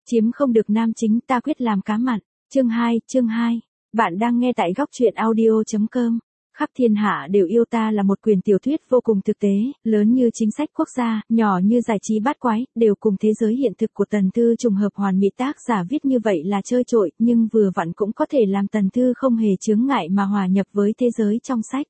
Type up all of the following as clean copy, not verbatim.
Chiếm không được nam chính ta quyết làm cá mặn. Chương 2. Bạn đang nghe tại góc truyện audio.com. Khắp thiên hạ đều yêu ta là một quyển tiểu thuyết vô cùng thực tế, lớn như chính sách quốc gia, nhỏ như giải trí bát quái, đều cùng thế giới hiện thực của Tần Thư trùng hợp hoàn mỹ. Tác giả viết như vậy là chơi trội, nhưng vừa vặn cũng có thể làm Tần Thư không hề chướng ngại mà hòa nhập với thế giới trong sách.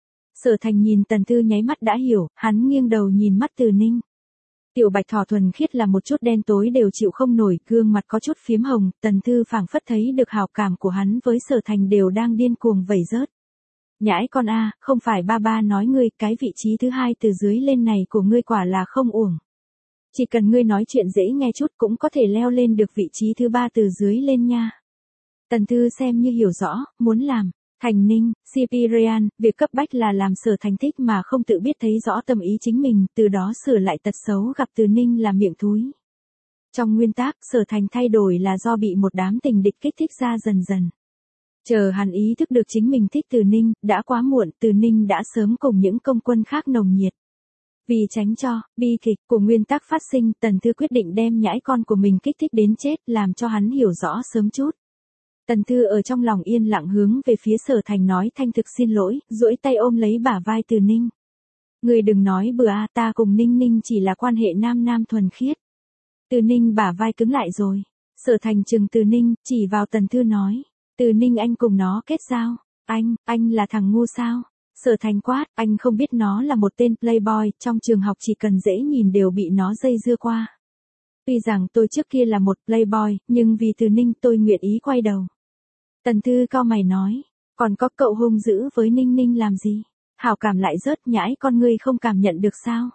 Sở Thành nhìn Tần Thư nháy mắt đã hiểu, hắn nghiêng đầu nhìn mắt Từ Ninh. Tiểu bạch thỏ thuần khiết là một chút đen tối đều chịu không nổi, gương mặt có chút phím hồng, Tần Thư phảng phất thấy được hảo cảm của hắn với Sở Thành đều đang điên cuồng vẩy rớt. Nhãi con a, không phải ba nói ngươi, cái vị trí thứ hai từ dưới lên này của ngươi quả là không uổng. Chỉ cần ngươi nói chuyện dễ nghe chút cũng có thể leo lên được vị trí thứ ba từ dưới lên nha. Tần Thư xem như hiểu rõ, muốn làm. Thành Ninh, Cyprian, việc cấp bách là làm Sở Thành thích mà không tự biết thấy rõ tâm ý chính mình, từ đó sửa lại tật xấu gặp Từ Ninh là miệng thúi. Trong nguyên tắc, Sở Thành thay đổi là do bị một đám tình địch kích thích ra dần dần. Chờ hắn ý thức được chính mình thích Từ Ninh, đã quá muộn, Từ Ninh đã sớm cùng những công quân khác nồng nhiệt. Vì tránh cho bi kịch của nguyên tắc phát sinh, Tần Thư quyết định đem nhãi con của mình kích thích đến chết, làm cho hắn hiểu rõ sớm chút. Tần Thư ở trong lòng yên lặng hướng về phía Sở Thành nói thanh thực xin lỗi, duỗi tay ôm lấy bả vai Từ Ninh. Người đừng nói bừa a, ta cùng Ninh Ninh chỉ là quan hệ nam thuần khiết. Từ Ninh bả vai cứng lại rồi. Sở Thành trừng Từ Ninh, chỉ vào Tần Thư nói. Từ Ninh anh cùng nó kết giao. Anh là thằng ngu sao? Sở Thành quát, anh không biết nó là một tên playboy, trong trường học chỉ cần dễ nhìn đều bị nó dây dưa qua. Tuy rằng tôi trước kia là một playboy, nhưng vì Từ Ninh tôi nguyện ý quay đầu. Tần Thư cau mày nói, còn có cậu hung dữ với Ninh Ninh làm gì? Hảo cảm lại rớt, nhãi con ngươi không cảm nhận được sao?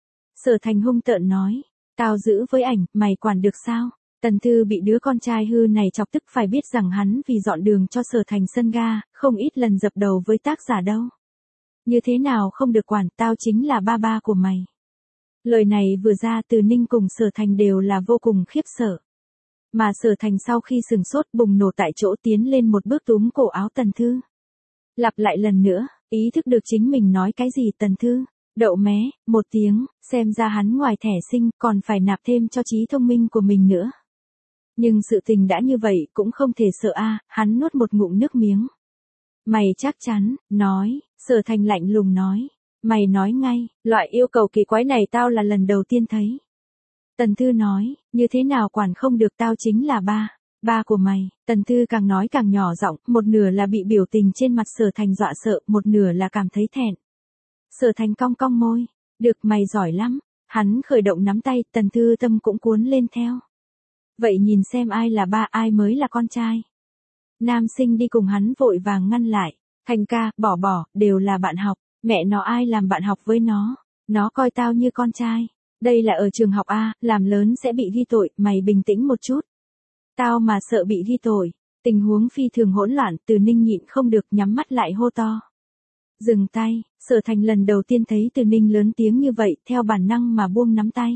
Sở Thành hung tợn nói, tao giữ với ảnh, mày quản được sao? Tần Thư bị đứa con trai hư này chọc tức, phải biết rằng hắn vì dọn đường cho Sở Thành sân ga, không ít lần dập đầu với tác giả đâu. Như thế nào không được quản, tao chính là ba của mày. Lời này vừa ra, Từ Ninh cùng Sở Thành đều là vô cùng khiếp sợ. Mà Sở Thành sau khi sừng sốt bùng nổ tại chỗ tiến lên một bước túm cổ áo Tần Thư. Lặp lại lần nữa, ý thức được chính mình nói cái gì. Tần Thư đậu mé một tiếng, xem ra hắn ngoài thẻ sinh còn phải nạp thêm cho trí thông minh của mình nữa. Nhưng sự tình đã như vậy cũng không thể sợ a, hắn nuốt một ngụm nước miếng. Mày chắc chắn, nói, Sở Thành lạnh lùng nói. Mày nói ngay, loại yêu cầu kỳ quái này tao là lần đầu tiên thấy. Tần Thư nói, như thế nào quản không được, tao chính là ba của mày. Tần Thư càng nói càng nhỏ giọng, một nửa là bị biểu tình trên mặt Sở Thành dọa sợ, một nửa là cảm thấy thẹn. Sở Thành cong cong môi, được, mày giỏi lắm. Hắn khởi động nắm tay, Tần Thư tâm cũng cuốn lên theo. Vậy nhìn xem ai là ba, ai mới là con trai. Nam sinh đi cùng hắn vội vàng ngăn lại. Thành ca, bỏ, đều là bạn học. Mẹ nó ai làm bạn học với nó. Nó coi tao như con trai. Đây là ở trường học a, làm lớn sẽ bị ghi tội, mày bình tĩnh một chút. Tao mà sợ bị ghi tội. Tình huống phi thường hỗn loạn, Từ Ninh nhịn không được nhắm mắt lại hô to. Dừng tay. Sở Thành lần đầu tiên thấy Từ Ninh lớn tiếng như vậy, theo bản năng mà buông nắm tay.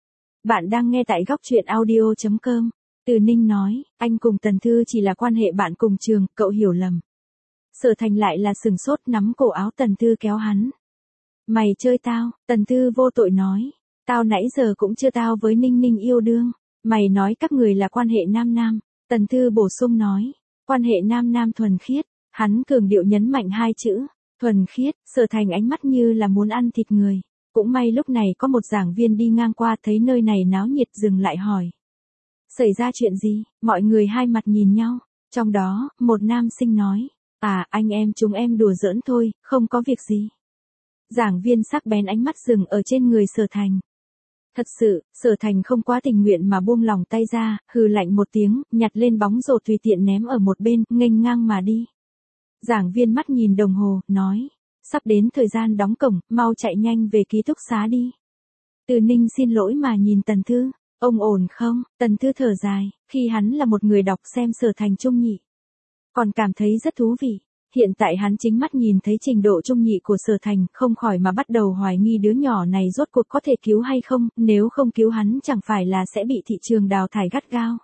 Bạn đang nghe tại góc truyện audio.com. Từ Ninh nói, anh cùng Tần Thư chỉ là quan hệ bạn cùng trường, cậu hiểu lầm. Sở Thành lại là sừng sốt, nắm cổ áo Tần Thư kéo hắn. Mày chơi tao, Tần Thư vô tội nói. Tao nãy giờ cũng chưa tao với Ninh Ninh yêu đương. Mày nói các người là quan hệ nam. Tần Thư bổ sung nói. Quan hệ nam thuần khiết. Hắn cường điệu nhấn mạnh hai chữ. Thuần khiết. Sở Thành ánh mắt như là muốn ăn thịt người. Cũng may lúc này có một giảng viên đi ngang qua thấy nơi này náo nhiệt dừng lại hỏi. Xảy ra chuyện gì? Mọi người hai mặt nhìn nhau. Trong đó, một nam sinh nói. Anh em chúng em đùa giỡn thôi, không có việc gì. Giảng viên sắc bén ánh mắt dừng ở trên người Sở Thành. Thật sự, Sở Thành không quá tình nguyện mà buông lòng tay ra, hừ lạnh một tiếng, nhặt lên bóng rổ tùy tiện ném ở một bên, nghênh ngang mà đi. Giảng viên mắt nhìn đồng hồ, nói. Sắp đến thời gian đóng cổng, mau chạy nhanh về ký túc xá đi. Từ Ninh xin lỗi mà nhìn Tần Thư. Ông ổn không? Tần Thư thở dài, khi hắn là một người đọc xem Sở Thành trung nhị. Còn cảm thấy rất thú vị. Hiện tại hắn chính mắt nhìn thấy trình độ trung nhị của Sở Thành, không khỏi mà bắt đầu hoài nghi đứa nhỏ này rốt cuộc có thể cứu hay không, nếu không cứu hắn chẳng phải là sẽ bị thị trường đào thải gắt gao.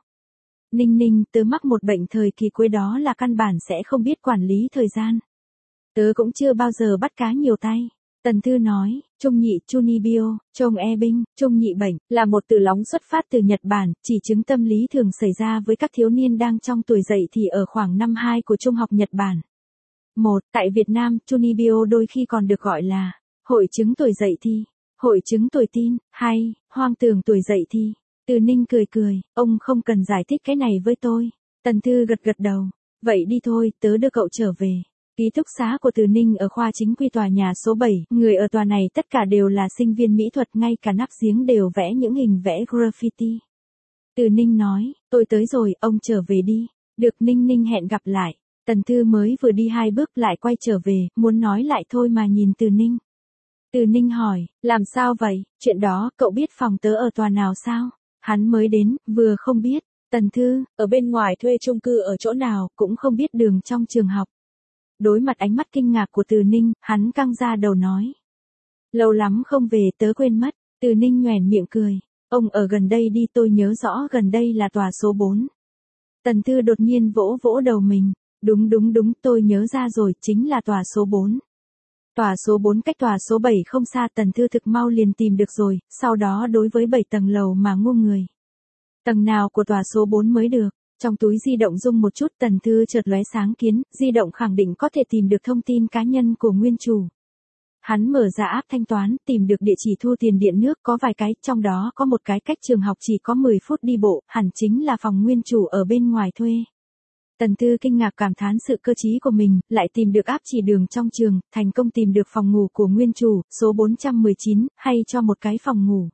Ninh tớ mắc một bệnh thời kỳ cuối đó là căn bản sẽ không biết quản lý thời gian. Tớ cũng chưa bao giờ bắt cá nhiều tay. Tần Thư nói, Trung nhị Chunibyo, Chong E-binh, Trung nhị bệnh, là một từ lóng xuất phát từ Nhật Bản, chỉ chứng tâm lý thường xảy ra với các thiếu niên đang trong tuổi dậy thì ở khoảng năm 2 của trung học Nhật Bản. Tại Việt Nam, Chunibyo đôi khi còn được gọi là hội chứng tuổi dậy thì, hội chứng tuổi teen, hay hoang tưởng tuổi dậy thì. Từ Ninh cười cười, ông không cần giải thích cái này với tôi. Tần Thư gật gật đầu, vậy đi thôi, tớ đưa cậu trở về. Ký túc xá của Từ Ninh ở khoa chính quy tòa nhà số 7, người ở tòa này tất cả đều là sinh viên mỹ thuật, ngay cả nắp giếng đều vẽ những hình vẽ graffiti. Từ Ninh nói, tôi tới rồi, ông trở về đi. Được, Ninh Ninh hẹn gặp lại. Tần Thư mới vừa đi 2 bước lại quay trở về, muốn nói lại thôi mà nhìn Từ Ninh. Từ Ninh hỏi, làm sao vậy, chuyện đó, cậu biết phòng tớ ở tòa nào sao? Hắn mới đến, vừa không biết. Tần Thư, ở bên ngoài thuê chung cư ở chỗ nào, cũng không biết đường trong trường học. Đối mặt ánh mắt kinh ngạc của Từ Ninh, hắn căng ra đầu nói. Lâu lắm không về, tớ quên mất. Từ Ninh nhoẻn miệng cười. Ông ở gần đây đi, tôi nhớ rõ gần đây là tòa số 4. Tần Thư đột nhiên vỗ vỗ đầu mình. Đúng, tôi nhớ ra rồi, chính là tòa số 4. Tòa số 4 cách tòa số 7 không xa, Tần Thư thực mau liền tìm được rồi, sau đó đối với 7 tầng lầu mà ngu người. Tầng nào của tòa số 4 mới được? Trong túi di động rung một chút, Tần Thư chợt lóe sáng kiến, di động khẳng định có thể tìm được thông tin cá nhân của nguyên chủ. Hắn mở ra app thanh toán, tìm được địa chỉ thu tiền điện nước, có vài cái, trong đó có một cái cách trường học chỉ có 10 phút đi bộ, hẳn chính là phòng nguyên chủ ở bên ngoài thuê. Tần Thư kinh ngạc cảm thán sự cơ trí của mình, lại tìm được app chỉ đường trong trường, thành công tìm được phòng ngủ của nguyên chủ, số 419, hay cho một cái phòng ngủ.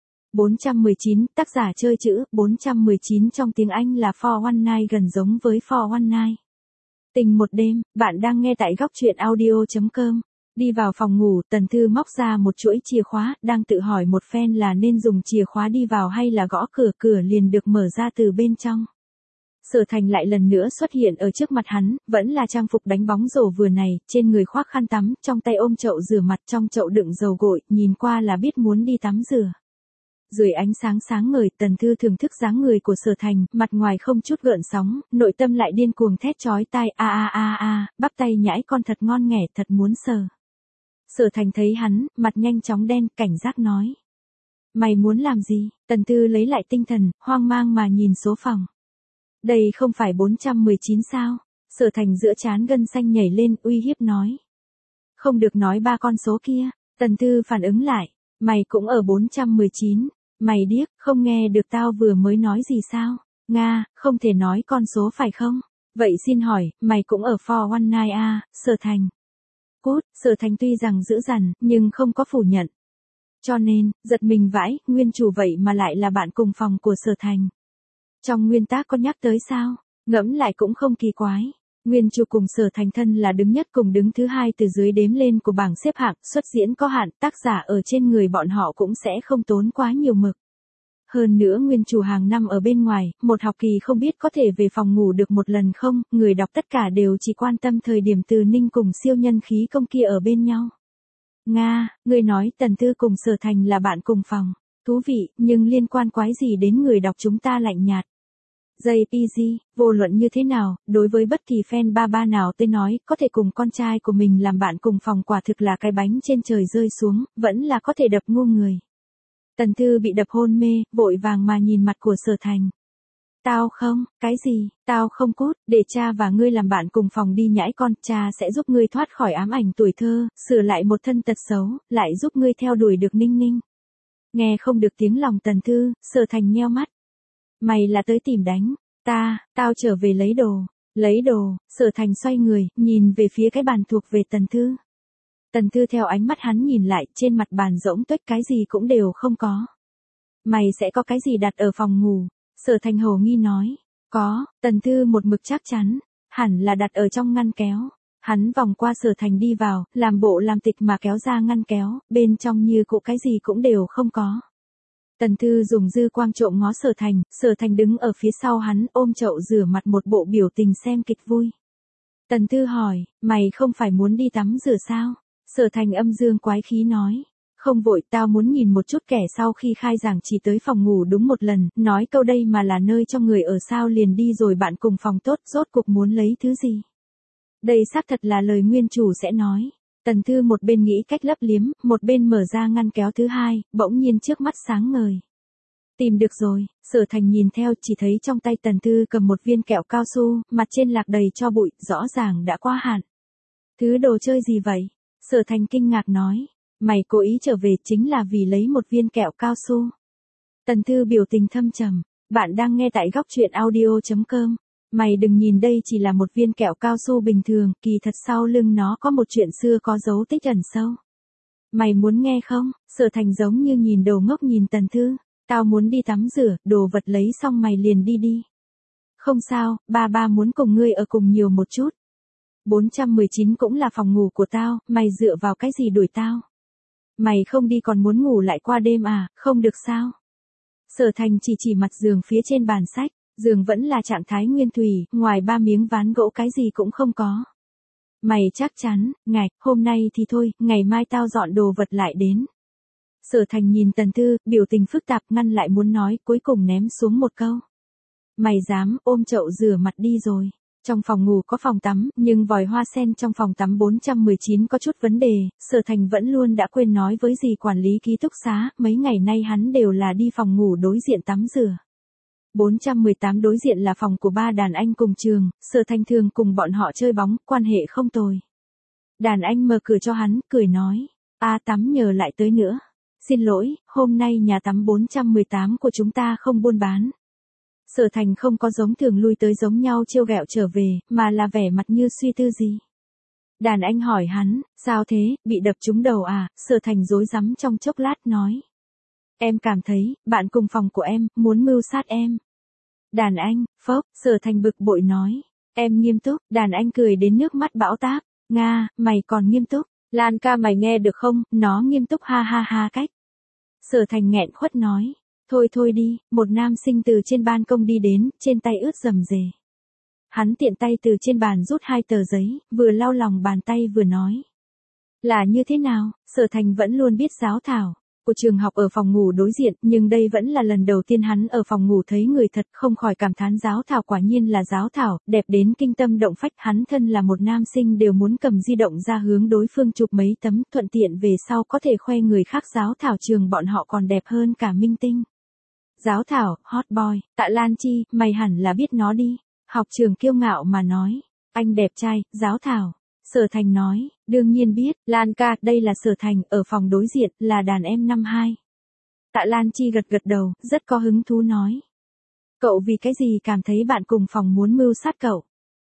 419, tác giả chơi chữ, 419 trong tiếng Anh là For One Night, gần giống với For One Night. Tình một đêm, bạn đang nghe tại góc truyện audio.com. Đi vào phòng ngủ, Tần Thư móc ra một chuỗi chìa khóa, đang tự hỏi một phen là nên dùng chìa khóa đi vào hay là gõ cửa, cửa liền được mở ra từ bên trong. Sở Thành lại lần nữa xuất hiện ở trước mặt hắn, vẫn là trang phục đánh bóng rổ vừa này, trên người khoác khăn tắm, trong tay ôm chậu rửa mặt, trong chậu đựng dầu gội, nhìn qua là biết muốn đi tắm rửa. Dưới ánh sáng sáng ngời, Tần Thư thưởng thức dáng người của Sở Thành, mặt ngoài không chút gợn sóng, nội tâm lại điên cuồng thét chói tai, bắp tay nhãi con thật ngon nghẻ, thật muốn sờ. Sở Thành thấy hắn, mặt nhanh chóng đen, cảnh giác nói. Mày muốn làm gì? Tần Thư lấy lại tinh thần, hoang mang mà nhìn số phòng. Đây không phải 419 sao? Sở Thành giữa trán gân xanh nhảy lên, uy hiếp nói. Không được nói 3 con số kia. Tần Thư phản ứng lại. Mày cũng ở 419. Mày điếc, không nghe được tao vừa mới nói gì sao? Nga, không thể nói con số phải không? Vậy xin hỏi, mày cũng ở For One Night à, Sở Thành? Cút, Sở Thành tuy rằng dữ dằn, nhưng không có phủ nhận. Cho nên, giật mình vãi, nguyên chủ vậy mà lại là bạn cùng phòng của Sở Thành. Trong nguyên tác có nhắc tới sao? Ngẫm lại cũng không kỳ quái. Nguyên chủ cùng Sở Thành thân là đứng nhất cùng đứng thứ hai từ dưới đếm lên của bảng xếp hạng, xuất diễn có hạn, tác giả ở trên người bọn họ cũng sẽ không tốn quá nhiều mực. Hơn nữa nguyên chủ hàng năm ở bên ngoài, một học kỳ không biết có thể về phòng ngủ được một lần không, người đọc tất cả đều chỉ quan tâm thời điểm Từ Ninh cùng siêu nhân khí công kia ở bên nhau. Nga, người nói Tần Thư cùng Sở Thành là bạn cùng phòng. Thú vị, nhưng liên quan quái gì đến người đọc chúng ta lạnh nhạt. JPG, vô luận như thế nào, đối với bất kỳ fan ba nào tôi nói, có thể cùng con trai của mình làm bạn cùng phòng quả thực là cái bánh trên trời rơi xuống, vẫn là có thể đập ngu người. Tần Thư bị đập hôn mê, vội vàng mà nhìn mặt của Sở Thành. Tao không, cái gì, tao không cút, để cha và ngươi làm bạn cùng phòng đi nhãi con, cha sẽ giúp ngươi thoát khỏi ám ảnh tuổi thơ, sửa lại một thân tật xấu, lại giúp ngươi theo đuổi được Ninh Ninh. Nghe không được tiếng lòng Tần Thư, Sở Thành nheo mắt. Mày là tới tìm đánh, tao trở về lấy đồ, Sở Thành xoay người, nhìn về phía cái bàn thuộc về Tần Thư. Tần Thư theo ánh mắt hắn nhìn lại, trên mặt bàn rỗng tuếch, cái gì cũng đều không có. Mày sẽ có cái gì đặt ở phòng ngủ? Sở Thành hồ nghi nói. Có, Tần Thư một mực chắc chắn, hẳn là đặt ở trong ngăn kéo. Hắn vòng qua Sở Thành đi vào, làm bộ làm tịch mà kéo ra ngăn kéo, bên trong như cũ cái gì cũng đều không có. Tần Thư dùng dư quang trộm ngó Sở Thành đứng ở phía sau hắn, ôm chậu rửa mặt một bộ biểu tình xem kịch vui. Tần Thư hỏi, mày không phải muốn đi tắm rửa sao? Sở Thành âm dương quái khí nói. Không vội, tao muốn nhìn một chút kẻ sau khi khai giảng chỉ tới phòng ngủ đúng một lần, nói câu đây mà là nơi cho người ở sao liền đi rồi, bạn cùng phòng tốt, rốt cuộc muốn lấy thứ gì? Đây xác thật là lời nguyên chủ sẽ nói. Tần Thư một bên nghĩ cách lấp liếm, một bên mở ra ngăn kéo thứ hai, bỗng nhiên trước mắt sáng ngời. Tìm được rồi, Sở Thành nhìn theo chỉ thấy trong tay Tần Thư cầm một viên kẹo cao su, mặt trên lạc đầy tro bụi, rõ ràng đã qua hạn. Thứ đồ chơi gì vậy? Sở Thành kinh ngạc nói. Mày cố ý trở về chính là vì lấy một viên kẹo cao su. Tần Thư biểu tình thâm trầm. Bạn đang nghe tại góc truyện audio.com. Mày đừng nhìn đây chỉ là một viên kẹo cao su bình thường, kỳ thật sau lưng nó có một chuyện xưa có dấu tích ẩn sâu. Mày muốn nghe không? Sở Thành giống như nhìn đồ ngốc nhìn Tần Thư. Tao muốn đi tắm rửa, đồ vật lấy xong mày liền đi đi. Không sao, ba muốn cùng ngươi ở cùng nhiều một chút. 419 cũng là phòng ngủ của tao, mày dựa vào cái gì đuổi tao? Mày không đi còn muốn ngủ lại qua đêm à, không được sao? Sở Thành chỉ mặt giường phía trên bàn sách, giường vẫn là trạng thái nguyên thủy, ngoài 3 miếng ván gỗ cái gì cũng không có. Mày chắc chắn, ngạch, hôm nay thì thôi, ngày mai tao dọn đồ vật lại đến. Sở Thành nhìn Tần Thư, biểu tình phức tạp ngăn lại muốn nói, cuối cùng ném xuống một câu. Mày dám, ôm chậu rửa mặt đi rồi. Trong phòng ngủ có phòng tắm, nhưng vòi hoa sen trong phòng tắm 419 có chút vấn đề, Sở Thành vẫn luôn đã quên nói với dì quản lý ký túc xá, mấy ngày nay hắn đều là đi phòng ngủ đối diện tắm rửa. 418 đối diện là phòng của 3 đàn anh cùng trường, Sở Thành thường cùng bọn họ chơi bóng, quan hệ không tồi. Đàn anh mở cửa cho hắn, cười nói, tắm nhờ lại tới nữa. Xin lỗi, hôm nay nhà tắm 418 của chúng ta không buôn bán. Sở Thành không có giống thường lui tới giống nhau trêu ghẹo trở về, mà là vẻ mặt như suy tư gì. Đàn anh hỏi hắn, sao thế, bị đập trúng đầu à? Sở Thành rối rắm trong chốc lát nói. Em cảm thấy, bạn cùng phòng của em, muốn mưu sát em. Đàn anh, phốc, Sở Thành bực bội nói. Em nghiêm túc, đàn anh cười đến nước mắt bão táp. Nga, mày còn nghiêm túc. Lan ca mày nghe được không, nó nghiêm túc ha ha ha cách. Sở Thành nghẹn khuất nói. Thôi đi, một nam sinh từ trên ban công đi đến, trên tay ướt rầm rề. Hắn tiện tay từ trên bàn rút 2 tờ giấy, vừa lau lòng bàn tay vừa nói. Là như thế nào, Sở Thành vẫn luôn biết giáo thảo của trường học ở phòng ngủ đối diện, nhưng đây vẫn là lần đầu tiên hắn ở phòng ngủ thấy người thật, không khỏi cảm thán giáo thảo quả nhiên là giáo thảo, đẹp đến kinh tâm động phách. Hắn thân là một nam sinh đều muốn cầm di động ra hướng đối phương chụp mấy tấm, thuận tiện về sau có thể khoe người khác. Giáo thảo trường bọn họ còn đẹp hơn cả minh tinh. Giáo thảo, hot boy, Tạ Lan Chi, mày hẳn là biết nó đi. Học trường kiêu ngạo mà nói. Anh đẹp trai, giáo thảo. Sở Thành nói, đương nhiên biết, Lan ca, đây là Sở Thành, ở phòng đối diện, là đàn em năm 2. Tạ Lan Chi gật đầu, rất có hứng thú nói. Cậu vì cái gì cảm thấy bạn cùng phòng muốn mưu sát cậu?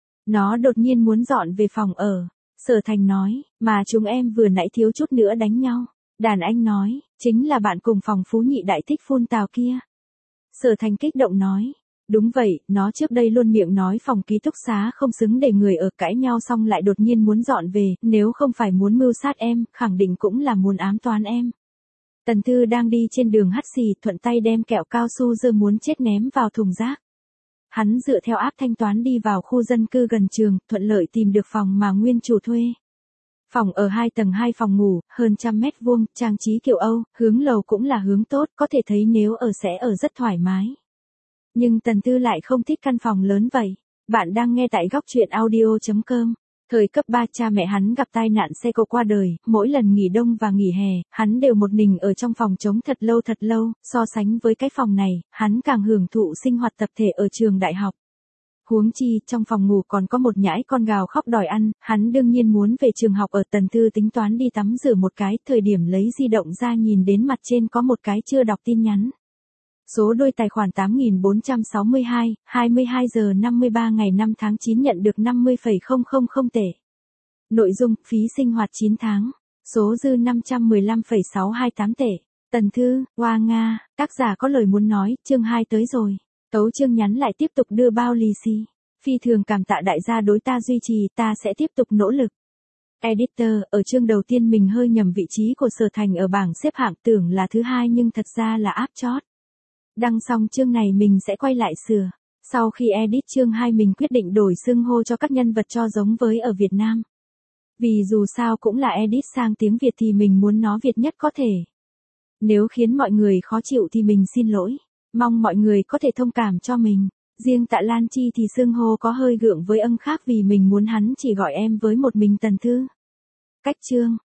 Nó đột nhiên muốn dọn về phòng ở. Sở Thành nói, mà chúng em vừa nãy thiếu chút nữa đánh nhau. Đàn anh nói, chính là bạn cùng phòng Phú Nhị đại thích phun tào kia. Sở Thành kích động nói. Đúng vậy, nó trước đây luôn miệng nói phòng ký túc xá không xứng để người ở, cãi nhau xong lại đột nhiên muốn dọn về, nếu không phải muốn mưu sát em, khẳng định cũng là muốn ám toán em. Tần Thư đang đi trên đường hắt xì, thuận tay đem kẹo cao su dơ muốn chết ném vào thùng rác. Hắn dựa theo app thanh toán đi vào khu dân cư gần trường, thuận lợi tìm được phòng mà nguyên chủ thuê. Phòng ở 2 tầng 2 phòng ngủ, hơn 100 mét vuông, trang trí kiểu Âu, hướng lầu cũng là hướng tốt, có thể thấy nếu ở sẽ ở rất thoải mái. Nhưng Tần Thư lại không thích căn phòng lớn vậy. Bạn đang nghe tại góc truyện audio.com. Thời cấp 3 cha mẹ hắn gặp tai nạn xe cộ qua đời, mỗi lần nghỉ đông và nghỉ hè, hắn đều một mình ở trong phòng trống thật lâu, so sánh với cái phòng này, hắn càng hưởng thụ sinh hoạt tập thể ở trường đại học. Huống chi, trong phòng ngủ còn có một nhãi con gào khóc đòi ăn, hắn đương nhiên muốn về trường học. Ở Tần Thư tính toán đi tắm rửa một cái, thời điểm lấy di động ra nhìn đến mặt trên có một cái chưa đọc tin nhắn. Số đôi tài khoản 8462, 22 giờ 53 ngày 5 tháng 9 nhận được 50,000 tệ. Nội dung, phí sinh hoạt 9 tháng. Số dư 515,628 tệ. Tần Thư, Hoa Nga, tác giả có lời muốn nói, chương 2 tới rồi. Tấu chương nhắn lại tiếp tục đưa bao lì xì. Phi thường cảm tạ đại gia đối ta duy trì, ta sẽ tiếp tục nỗ lực. Editor, ở chương đầu tiên mình hơi nhầm vị trí của Sở Thành ở bảng xếp hạng, tưởng là thứ 2 nhưng thật ra là áp chót. Đăng xong chương này mình sẽ quay lại sửa. Sau khi edit chương 2 mình quyết định đổi xưng hô cho các nhân vật cho giống với ở Việt Nam. Vì dù sao cũng là edit sang tiếng Việt thì mình muốn nó Việt nhất có thể. Nếu khiến mọi người khó chịu thì mình xin lỗi. Mong mọi người có thể thông cảm cho mình. Riêng Tạ Lan Chi thì xưng hô có hơi gượng với khác vì mình muốn hắn chỉ gọi em với một mình Tần Thư. Cách chương